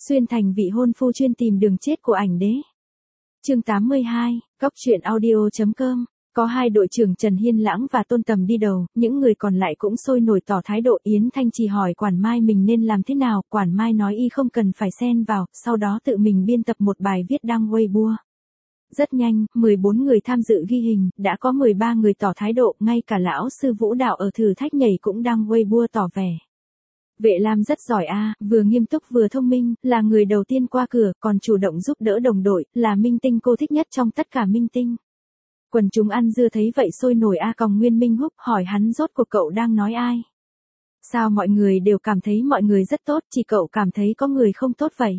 Xuyên thành vị hôn phu chuyên tìm đường chết của ảnh đế. Chương 82, Cóc truyện audio.com. Có hai đội trưởng Trần Hiên Lãng và Tôn Tầm đi đầu, những người còn lại cũng sôi nổi tỏ thái độ. Yến Thanh Trì hỏi Quản Mai mình nên làm thế nào, Quản Mai nói y không cần phải xen vào, sau đó tự mình biên tập một bài viết đăng Weibo. Rất nhanh, 14 người tham dự ghi hình, đã có 13 người tỏ thái độ, ngay cả lão sư vũ đạo ở thử thách nhảy cũng đăng Weibo tỏ vẻ. Vệ Lam rất giỏi a, vừa nghiêm túc vừa thông minh, là người đầu tiên qua cửa, còn chủ động giúp đỡ đồng đội, là minh tinh cô thích nhất trong tất cả minh tinh. Quần chúng ăn dưa thấy vậy sôi nổi a. Còng Nguyên Minh Húc hỏi hắn rốt cuộc cậu đang nói ai? Sao mọi người đều cảm thấy mọi người rất tốt, chỉ cậu cảm thấy có người không tốt vậy?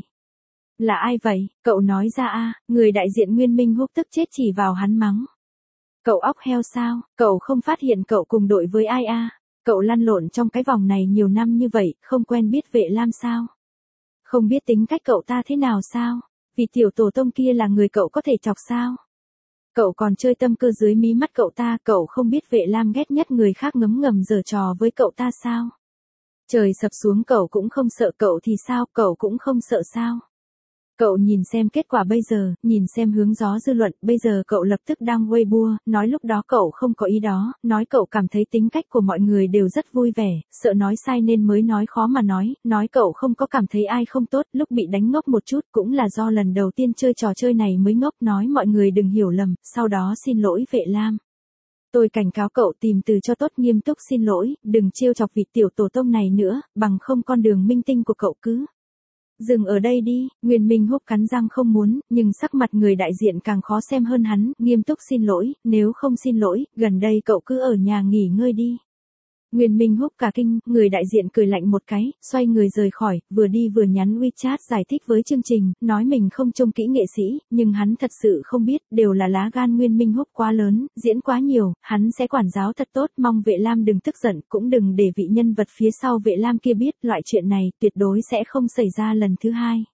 Là ai vậy? Cậu nói ra a. Người đại diện Nguyên Minh Húc tức chết chỉ vào hắn mắng. Cậu óc heo sao? Cậu không phát hiện cậu cùng đội với ai a? Cậu lăn lộn trong cái vòng này nhiều năm như vậy, không quen biết Vệ Lam sao? Không biết tính cách cậu ta thế nào sao? Vì tiểu tổ tông kia là người cậu có thể chọc sao? Cậu còn chơi tâm cơ dưới mí mắt cậu ta, cậu không biết Vệ Lam ghét nhất người khác ngấm ngầm giở trò với cậu ta sao? Trời sập xuống cậu cũng không sợ, cậu thì sao, cậu cũng không sợ sao? Cậu nhìn xem kết quả bây giờ, nhìn xem hướng gió dư luận, bây giờ cậu lập tức đăng Weibo, nói lúc đó cậu không có ý đó, nói cậu cảm thấy tính cách của mọi người đều rất vui vẻ, sợ nói sai nên mới nói khó mà nói cậu không có cảm thấy ai không tốt, lúc bị đánh ngốc một chút cũng là do lần đầu tiên chơi trò chơi này mới ngốc, nói mọi người đừng hiểu lầm, sau đó xin lỗi Vệ Lam. Tôi cảnh cáo cậu tìm từ cho tốt, nghiêm túc xin lỗi, đừng trêu chọc vị tiểu tổ tông này nữa, bằng không con đường minh tinh của cậu cứ dừng ở đây đi. Nguyên Minh Húc cắn răng không muốn, nhưng sắc mặt người đại diện càng khó xem hơn hắn, nghiêm túc xin lỗi, nếu không xin lỗi, gần đây cậu cứ ở nhà nghỉ ngơi đi. Nguyên Minh Húc cả kinh, người đại diện cười lạnh một cái, xoay người rời khỏi, vừa đi vừa nhắn WeChat giải thích với chương trình, nói mình không trông kỹ nghệ sĩ, nhưng hắn thật sự không biết, đều là lá gan Nguyên Minh Húc quá lớn, diễn quá nhiều, hắn sẽ quản giáo thật tốt, mong Vệ Lam đừng tức giận, cũng đừng để vị nhân vật phía sau Vệ Lam kia biết, loại chuyện này tuyệt đối sẽ không xảy ra lần thứ hai.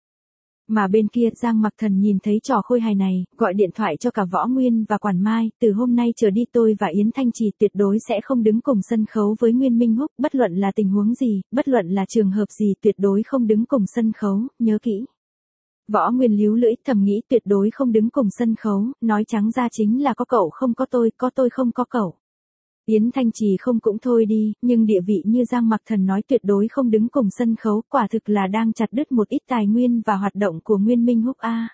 Mà bên kia Giang Mặc Thần nhìn thấy trò khôi hài này, gọi điện thoại cho cả Võ Nguyên và Quản Mai, từ hôm nay trở đi tôi và Yến Thanh Trì tuyệt đối sẽ không đứng cùng sân khấu với Nguyên Minh Húc, bất luận là tình huống gì, bất luận là trường hợp gì tuyệt đối không đứng cùng sân khấu, nhớ kỹ. Võ Nguyên líu lưỡi thầm nghĩ tuyệt đối không đứng cùng sân khấu, nói trắng ra chính là có cậu không có tôi không có cậu. Yến Thanh Trì không cũng thôi đi, nhưng địa vị như Giang Mặc Thần nói tuyệt đối không đứng cùng sân khấu, quả thực là đang chặt đứt một ít tài nguyên và hoạt động của Nguyên Minh Húc a.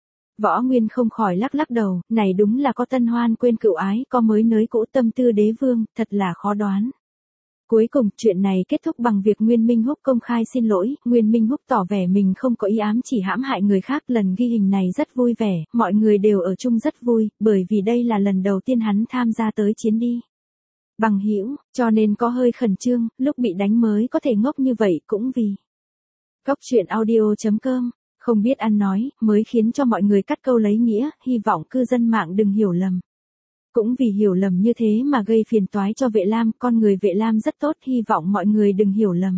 Võ Nguyên không khỏi lắc lắc đầu, này đúng là có tân hoan quên cựu ái, có mới nới cũ tâm tư đế vương, thật là khó đoán. Cuối cùng, chuyện này kết thúc bằng việc Nguyên Minh Húc công khai xin lỗi, Nguyên Minh Húc tỏ vẻ mình không có ý ám chỉ hãm hại người khác, lần ghi hình này rất vui vẻ, mọi người đều ở chung rất vui, bởi vì đây là lần đầu tiên hắn tham gia tới chiến đi bằng hữu, cho nên có hơi khẩn trương, lúc bị đánh mới có thể ngốc như vậy cũng vì Cóc truyện audio.com, không biết ăn nói, mới khiến cho mọi người cắt câu lấy nghĩa, hy vọng cư dân mạng đừng hiểu lầm. Cũng vì hiểu lầm như thế mà gây phiền toái cho Vệ Lam, con người Vệ Lam rất tốt, hy vọng mọi người đừng hiểu lầm.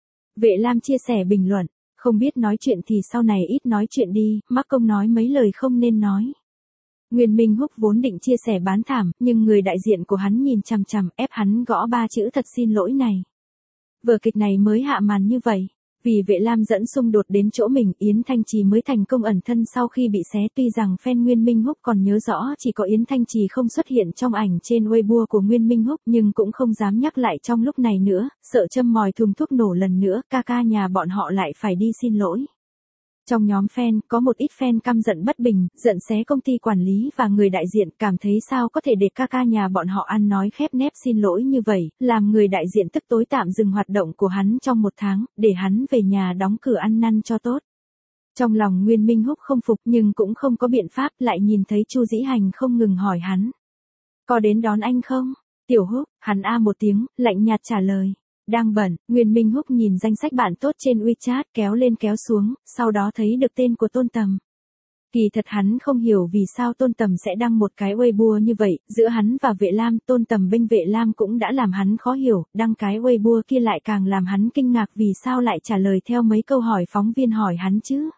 Vệ Lam chia sẻ bình luận, không biết nói chuyện thì sau này ít nói chuyện đi, mắc công nói mấy lời không nên nói. Nguyên Minh Húc vốn định chia sẻ bán thảm, nhưng người đại diện của hắn nhìn chằm chằm, ép hắn gõ 3 chữ thật xin lỗi này. Vở kịch này mới hạ màn như vậy. Vì Vệ Lam dẫn xung đột đến chỗ mình, Yến Thanh Trì mới thành công ẩn thân sau khi bị xé, tuy rằng fan Nguyên Minh Húc còn nhớ rõ chỉ có Yến Thanh Trì không xuất hiện trong ảnh trên Weibo của Nguyên Minh Húc, nhưng cũng không dám nhắc lại trong lúc này nữa, sợ châm mồi thùng thuốc nổ lần nữa, ca nhà bọn họ lại phải đi xin lỗi. Trong nhóm fan, có một ít fan căm giận bất bình, giận xé công ty quản lý và người đại diện, cảm thấy sao có thể để ca nhà bọn họ ăn nói khép nép xin lỗi như vậy, làm người đại diện tức tối tạm dừng hoạt động của hắn trong 1 tháng, để hắn về nhà đóng cửa ăn năn cho tốt. Trong lòng Nguyên Minh Húc không phục nhưng cũng không có biện pháp, lại nhìn thấy Chu Dĩ Hành không ngừng hỏi hắn. Có đến đón anh không? Tiểu Húc, hắn a một tiếng, lạnh nhạt trả lời. Đang bận, Nguyên Minh Húc nhìn danh sách bạn tốt trên WeChat kéo lên kéo xuống, sau đó thấy được tên của Tôn Tầm. Kỳ thật hắn không hiểu vì sao Tôn Tầm sẽ đăng một cái Weibo như vậy, giữa hắn và Vệ Lam, Tôn Tầm bênh Vệ Lam cũng đã làm hắn khó hiểu, đăng cái Weibo kia lại càng làm hắn kinh ngạc vì sao lại trả lời theo mấy câu hỏi phóng viên hỏi hắn chứ.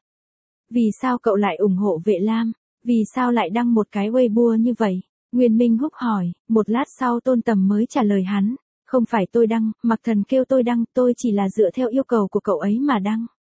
Vì sao cậu lại ủng hộ Vệ Lam? Vì sao lại đăng một cái Weibo như vậy? Nguyên Minh Húc hỏi, một lát sau Tôn Tầm mới trả lời hắn. Không phải tôi đăng, Mặc Thần kêu tôi đăng, tôi chỉ là dựa theo yêu cầu của cậu ấy mà đăng.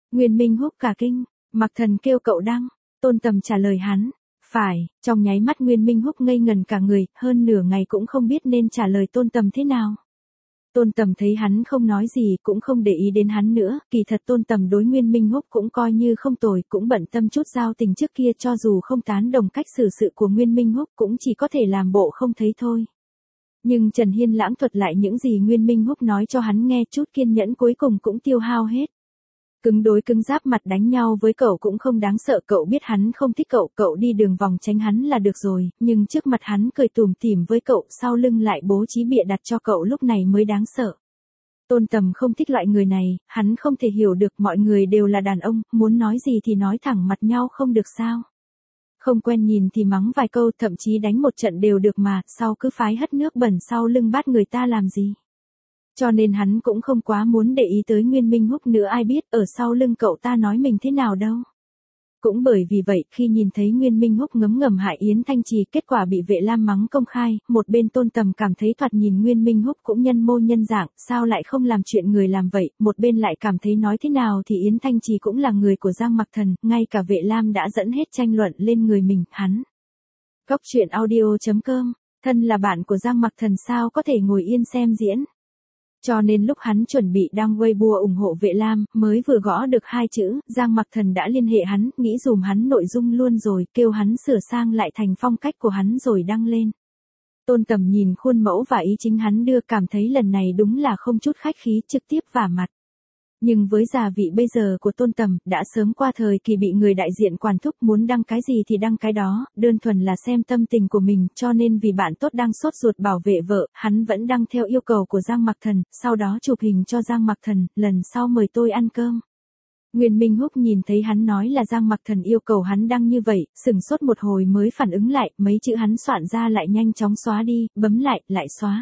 Nguyên Minh Húc cả kinh, Mặc Thần kêu cậu đăng, Tôn Tầm trả lời hắn, phải, trong nháy mắt Nguyên Minh Húc ngây ngần cả người, hơn nửa ngày cũng không biết nên trả lời Tôn Tầm thế nào. Tôn Tầm thấy hắn không nói gì cũng không để ý đến hắn nữa, kỳ thật Tôn Tầm đối Nguyên Minh Húc cũng coi như không tồi, cũng bận tâm chút giao tình trước kia cho dù không tán đồng cách xử sự của Nguyên Minh Húc cũng chỉ có thể làm bộ không thấy thôi. Nhưng Trần Hiên Lãng thuật lại những gì Nguyên Minh Húc nói cho hắn nghe, chút kiên nhẫn cuối cùng cũng tiêu hao hết. Cứng đối cứng giáp mặt đánh nhau với cậu cũng không đáng sợ, cậu biết hắn không thích cậu, cậu đi đường vòng tránh hắn là được rồi, nhưng trước mặt hắn cười tủm tỉm với cậu, sau lưng lại bố trí bịa đặt cho cậu, lúc này mới đáng sợ. Tôn Tầm không thích loại người này, hắn không thể hiểu được, mọi người đều là đàn ông, muốn nói gì thì nói thẳng mặt nhau không được sao. Không quen nhìn thì mắng vài câu, thậm chí đánh một trận đều được mà, sau cứ phái hất nước bẩn sau lưng bắt người ta làm gì. Cho nên hắn cũng không quá muốn để ý tới Nguyên Minh Húc nữa, ai biết ở sau lưng cậu ta nói mình thế nào đâu. Cũng bởi vì vậy, khi nhìn thấy Nguyên Minh Húc ngấm ngầm hại Yến Thanh Trì, kết quả bị Vệ Lam mắng công khai, một bên Tôn Tầm cảm thấy thoạt nhìn Nguyên Minh Húc cũng nhân mô nhân dạng, sao lại không làm chuyện người làm vậy, một bên lại cảm thấy nói thế nào thì Yến Thanh Trì cũng là người của Giang Mặc Thần, ngay cả Vệ Lam đã dẫn hết tranh luận lên người mình, hắn. Góc truyện audio.com, thân là bạn của Giang Mặc Thần sao có thể ngồi yên xem diễn. Cho nên lúc hắn chuẩn bị đăng Weibo ủng hộ Vệ Lam, mới vừa gõ được 2 chữ, Giang Mặc Thần đã liên hệ hắn, nghĩ dùm hắn nội dung luôn rồi, kêu hắn sửa sang lại thành phong cách của hắn rồi đăng lên. Tôn Tầm nhìn khuôn mẫu và ý chính hắn đưa, cảm thấy lần này đúng là không chút khách khí, trực tiếp vả mặt. Nhưng với gia vị bây giờ của Tôn Tầm, đã sớm qua thời kỳ bị người đại diện quản thúc, muốn đăng cái gì thì đăng cái đó, đơn thuần là xem tâm tình của mình, cho nên vì bạn tốt đang sốt ruột bảo vệ vợ, hắn vẫn đăng theo yêu cầu của Giang Mặc Thần, sau đó chụp hình cho Giang Mặc Thần, lần sau mời tôi ăn cơm. Nguyên Minh Húc nhìn thấy hắn nói là Giang Mặc Thần yêu cầu hắn đăng như vậy, sừng sốt một hồi mới phản ứng lại, mấy chữ hắn soạn ra lại nhanh chóng xóa đi, bấm lại xóa.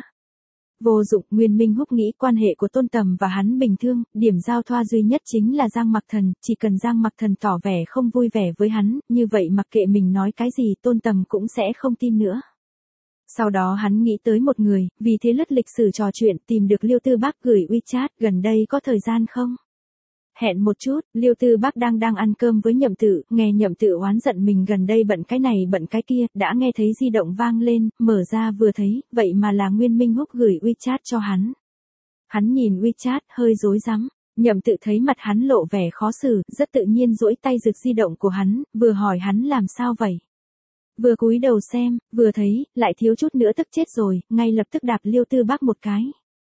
Vô dụng, Nguyên Minh Húc nghĩ quan hệ của Tôn Tầm và hắn bình thường, điểm giao thoa duy nhất chính là Giang Mặc Thần, chỉ cần Giang Mặc Thần tỏ vẻ không vui vẻ với hắn, như vậy mặc kệ mình nói cái gì Tôn Tầm cũng sẽ không tin nữa. Sau đó hắn nghĩ tới một người, vì thế lướt lịch sử trò chuyện tìm được Liêu Tư Bác gửi WeChat, gần đây có thời gian không? Hẹn một chút, Liêu Tư Bác đang ăn cơm với Nhậm Tự, nghe Nhậm Tự oán giận mình gần đây bận cái này bận cái kia, đã nghe thấy di động vang lên, mở ra vừa thấy, vậy mà là Nguyên Minh Húc gửi WeChat cho hắn. Hắn nhìn WeChat, hơi rối rắm, Nhậm Tự thấy mặt hắn lộ vẻ khó xử, rất tự nhiên duỗi tay giật di động của hắn, vừa hỏi hắn làm sao vậy. Vừa cúi đầu xem, vừa thấy, lại thiếu chút nữa tức chết rồi, ngay lập tức đạp Liêu Tư Bác một cái.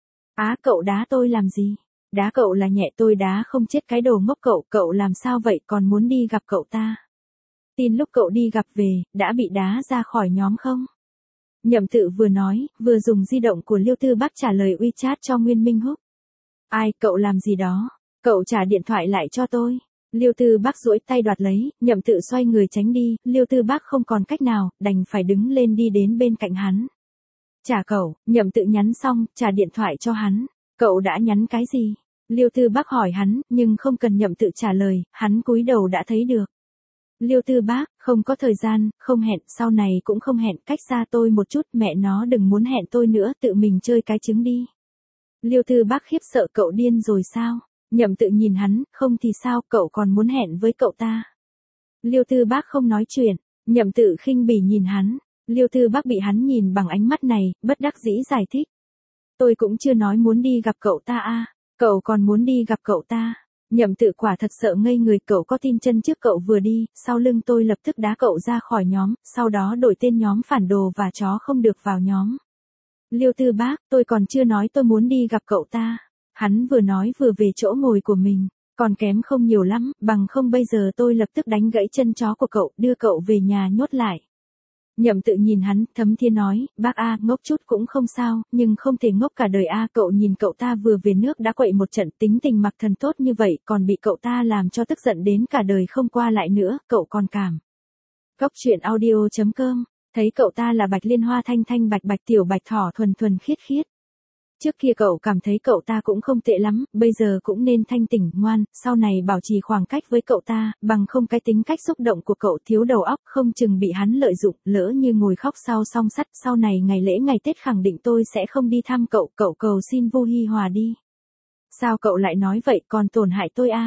Á, cậu đá tôi làm gì? Đá cậu là nhẹ, tôi đá không chết cái đồ ngốc, cậu làm sao vậy, còn muốn đi gặp cậu ta? Tin lúc cậu đi gặp về, đã bị đá ra khỏi nhóm không? Nhậm Tự vừa nói, vừa dùng di động của Liêu Tư Bác trả lời WeChat cho Nguyên Minh Húc. Ai, cậu làm gì đó? Cậu trả điện thoại lại cho tôi. Liêu Tư Bác duỗi tay đoạt lấy, Nhậm Tự xoay người tránh đi, Liêu Tư Bác không còn cách nào, đành phải đứng lên đi đến bên cạnh hắn. Trả cậu, Nhậm Tự nhắn xong, trả điện thoại cho hắn. Cậu đã nhắn cái gì? Liêu Tư Bác hỏi hắn, nhưng không cần Nhậm Tự trả lời, hắn cúi đầu đã thấy được. Liêu Tư Bác, không có thời gian, không hẹn, sau này cũng không hẹn, cách xa tôi một chút, mẹ nó đừng muốn hẹn tôi nữa, tự mình chơi cái trứng đi. Liêu Tư Bác khiếp sợ, cậu điên rồi sao? Nhậm Tự nhìn hắn, không thì sao, cậu còn muốn hẹn với cậu ta? Liêu Tư Bác không nói chuyện, Nhậm Tự khinh bỉ nhìn hắn, Liêu Tư Bác bị hắn nhìn bằng ánh mắt này, bất đắc dĩ giải thích. Tôi cũng chưa nói muốn đi gặp cậu ta à, cậu còn muốn đi gặp cậu ta. Nhậm Tự quả thật sợ ngây người, cậu có tin chân trước cậu vừa đi, sau lưng tôi lập tức đá cậu ra khỏi nhóm, sau đó đổi tên nhóm phản đồ và chó không được vào nhóm. Liêu Tư Bác, tôi còn chưa nói tôi muốn đi gặp cậu ta. Hắn vừa nói vừa về chỗ ngồi của mình, còn kém không nhiều lắm, bằng không bây giờ tôi lập tức đánh gãy chân chó của cậu, đưa cậu về nhà nhốt lại. Nhậm Tự nhìn hắn, thấm thía nói, bác a, ngốc chút cũng không sao, nhưng không thể ngốc cả đời a, cậu nhìn cậu ta vừa về nước đã quậy một trận, tính tình Mặc Thần tốt như vậy, còn bị cậu ta làm cho tức giận đến cả đời không qua lại nữa, cậu còn cảm. Góc truyện audio.com, thấy cậu ta là Bạch Liên Hoa thanh thanh bạch bạch tiểu bạch thỏ thuần thuần khiết khiết. Trước kia cậu cảm thấy cậu ta cũng không tệ lắm, bây giờ cũng nên thanh tỉnh, ngoan, sau này bảo trì khoảng cách với cậu ta, bằng không cái tính cách xúc động của cậu thiếu đầu óc, không chừng bị hắn lợi dụng, lỡ như ngồi khóc sau song sắt, sau này ngày lễ ngày Tết khẳng định tôi sẽ không đi thăm cậu, cậu cầu xin Vu Hi Hòa đi. Sao cậu lại nói vậy, còn tổn hại tôi a?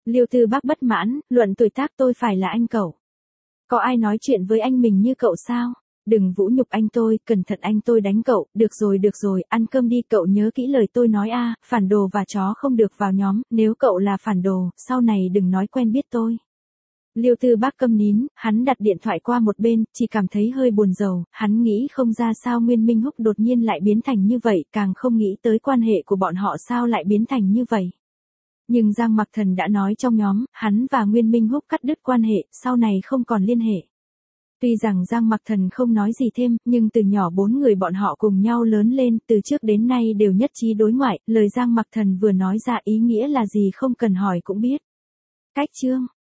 Liêu Tư Bác bất mãn, luận tuổi tác tôi phải là anh cậu. Có ai nói chuyện với anh mình như cậu sao? Đừng vũ nhục anh tôi, cẩn thận anh tôi đánh cậu, được rồi, ăn cơm đi, cậu nhớ kỹ lời tôi nói a, phản đồ và chó không được vào nhóm, nếu cậu là phản đồ, sau này đừng nói quen biết tôi. Liêu Tư Bác câm nín, hắn đặt điện thoại qua một bên, chỉ cảm thấy hơi buồn rầu, hắn nghĩ không ra sao Nguyên Minh Húc đột nhiên lại biến thành như vậy, càng không nghĩ tới quan hệ của bọn họ sao lại biến thành như vậy. Nhưng Giang Mặc Thần đã nói trong nhóm, hắn và Nguyên Minh Húc cắt đứt quan hệ, sau này không còn liên hệ. Tuy rằng Giang Mặc Thần không nói gì thêm, nhưng từ nhỏ 4 người bọn họ cùng nhau lớn lên, từ trước đến nay đều nhất trí đối ngoại, lời Giang Mặc Thần vừa nói ra ý nghĩa là gì không cần hỏi cũng biết. Cách chương